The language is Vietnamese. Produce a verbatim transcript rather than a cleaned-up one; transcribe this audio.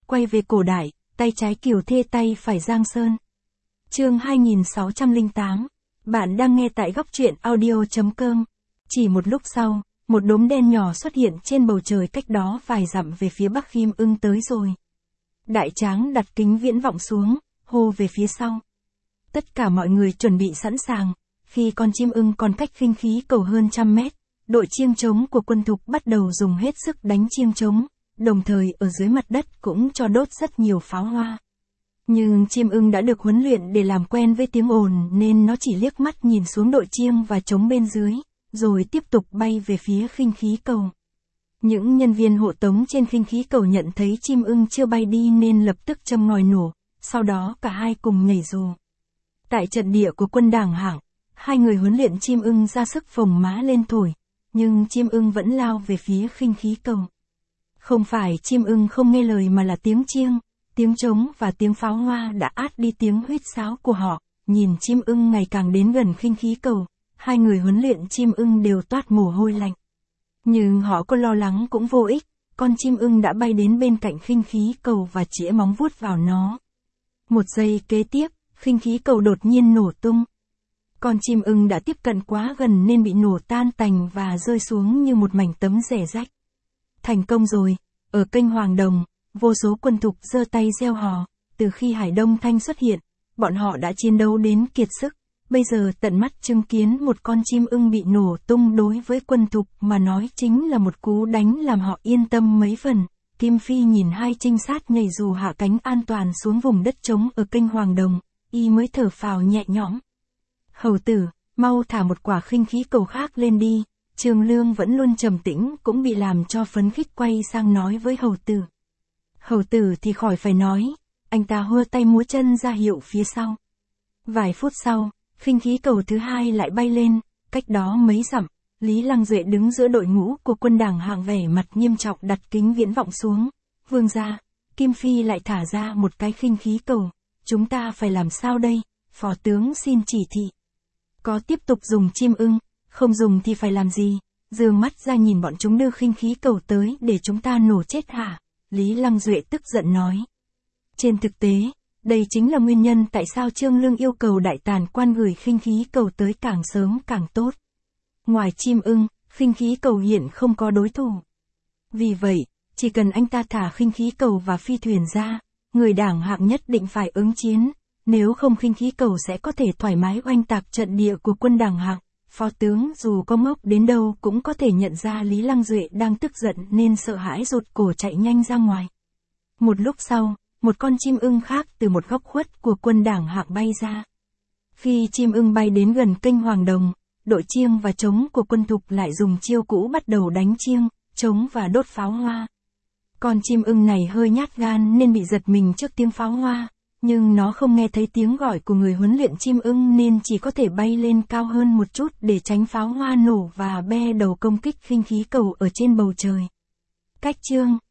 quay về cổ đại, tay trái Kiều Thê tay phải Giang Sơn. Chương hai nghìn sáu trăm lẻ tám. Bạn đang nghe tại góc truyện audio chấm com. Chỉ một lúc sau, một đốm đen nhỏ xuất hiện trên bầu trời cách đó vài dặm về phía Bắc. Kim Ưng tới rồi. Đại tráng đặt kính viễn vọng xuống, hô về phía sau. Tất cả mọi người chuẩn bị sẵn sàng. Khi con chim ưng còn cách khinh khí cầu hơn trăm mét, đội chiêng trống của quân thục bắt đầu dùng hết sức đánh chiêng trống, đồng thời ở dưới mặt đất cũng cho đốt rất nhiều pháo hoa. Nhưng chim ưng đã được huấn luyện để làm quen với tiếng ồn nên nó chỉ liếc mắt nhìn xuống đội chiêng và trống bên dưới, rồi tiếp tục bay về phía khinh khí cầu. Những nhân viên hộ tống trên khinh khí cầu nhận thấy chim ưng chưa bay đi nên lập tức châm ngòi nổ, sau đó cả hai cùng nhảy dù. Tại trận địa của quân Đảng Hạng, hai người huấn luyện chim ưng ra sức phồng má lên thổi, nhưng chim ưng vẫn lao về phía khinh khí cầu. Không phải chim ưng không nghe lời mà là tiếng chiêng, tiếng trống và tiếng pháo hoa đã át đi tiếng huýt sáo của họ. Nhìn chim ưng ngày càng đến gần khinh khí cầu, hai người huấn luyện chim ưng đều toát mồ hôi lạnh. Nhưng họ có lo lắng cũng vô ích, con chim ưng đã bay đến bên cạnh khinh khí cầu và chĩa móng vuốt vào nó. Một giây kế tiếp, khinh khí cầu đột nhiên nổ tung. Con chim ưng đã tiếp cận quá gần nên bị nổ tan tành và rơi xuống như một mảnh tấm rẻ rách. Thành công rồi, ở kênh Hoàng Đồng, vô số quân thục giơ tay reo hò, từ khi Hải Đông Thanh xuất hiện, bọn họ đã chiến đấu đến kiệt sức, bây giờ tận mắt chứng kiến một con chim ưng bị nổ tung đối với quân thục mà nói chính là một cú đánh làm họ yên tâm mấy phần. Kim Phi nhìn hai trinh sát nhảy dù hạ cánh an toàn xuống vùng đất trống ở kênh Hoàng Đồng, y mới thở phào nhẹ nhõm. Hầu tử, mau thả một quả khinh khí cầu khác lên đi. Trường Lương vẫn luôn trầm tĩnh cũng bị làm cho phấn khích quay sang nói với hầu tử. Hầu tử thì khỏi phải nói, anh ta hơ tay múa chân ra hiệu phía sau. Vài phút sau, khinh khí cầu thứ hai lại bay lên, cách đó mấy dặm, Lý Lăng Duệ đứng giữa đội ngũ của quân Đảng Hạng vẻ mặt nghiêm trọng đặt kính viễn vọng xuống. Vương gia, Kim Phi lại thả ra một cái khinh khí cầu, chúng ta phải làm sao đây? Phó tướng xin chỉ thị. Có tiếp tục dùng chim ưng, không dùng thì phải làm gì? Dương mắt ra nhìn bọn chúng đưa khinh khí cầu tới để chúng ta nổ chết hả? Lý Lăng Duệ tức giận nói. Trên thực tế, đây chính là nguyên nhân tại sao Trương Lương yêu cầu đại tàn quan gửi khinh khí cầu tới càng sớm càng tốt. Ngoài chim ưng, khinh khí cầu hiện không có đối thủ. Vì vậy, chỉ cần anh ta thả khinh khí cầu và phi thuyền ra, người Đảng Hạng nhất định phải ứng chiến, nếu không khinh khí cầu sẽ có thể thoải mái oanh tạc trận địa của quân Đảng Hạng. Phó tướng dù có ngốc đến đâu cũng có thể nhận ra Lý Lăng Duệ đang tức giận nên sợ hãi rụt cổ chạy nhanh ra ngoài. Một lúc sau, một con chim ưng khác từ một góc khuất của quân Đảng Hạng bay ra. Khi chim ưng bay đến gần kênh Hoàng Đồng, đội chiêng và trống của quân thục lại dùng chiêu cũ bắt đầu đánh chiêng, trống và đốt pháo hoa. Con chim ưng này hơi nhát gan nên bị giật mình trước tiếng pháo hoa, nhưng nó không nghe thấy tiếng gọi của người huấn luyện chim ưng nên chỉ có thể bay lên cao hơn một chút để tránh pháo hoa nổ và be đầu công kích khinh khí cầu ở trên bầu trời. Cách chương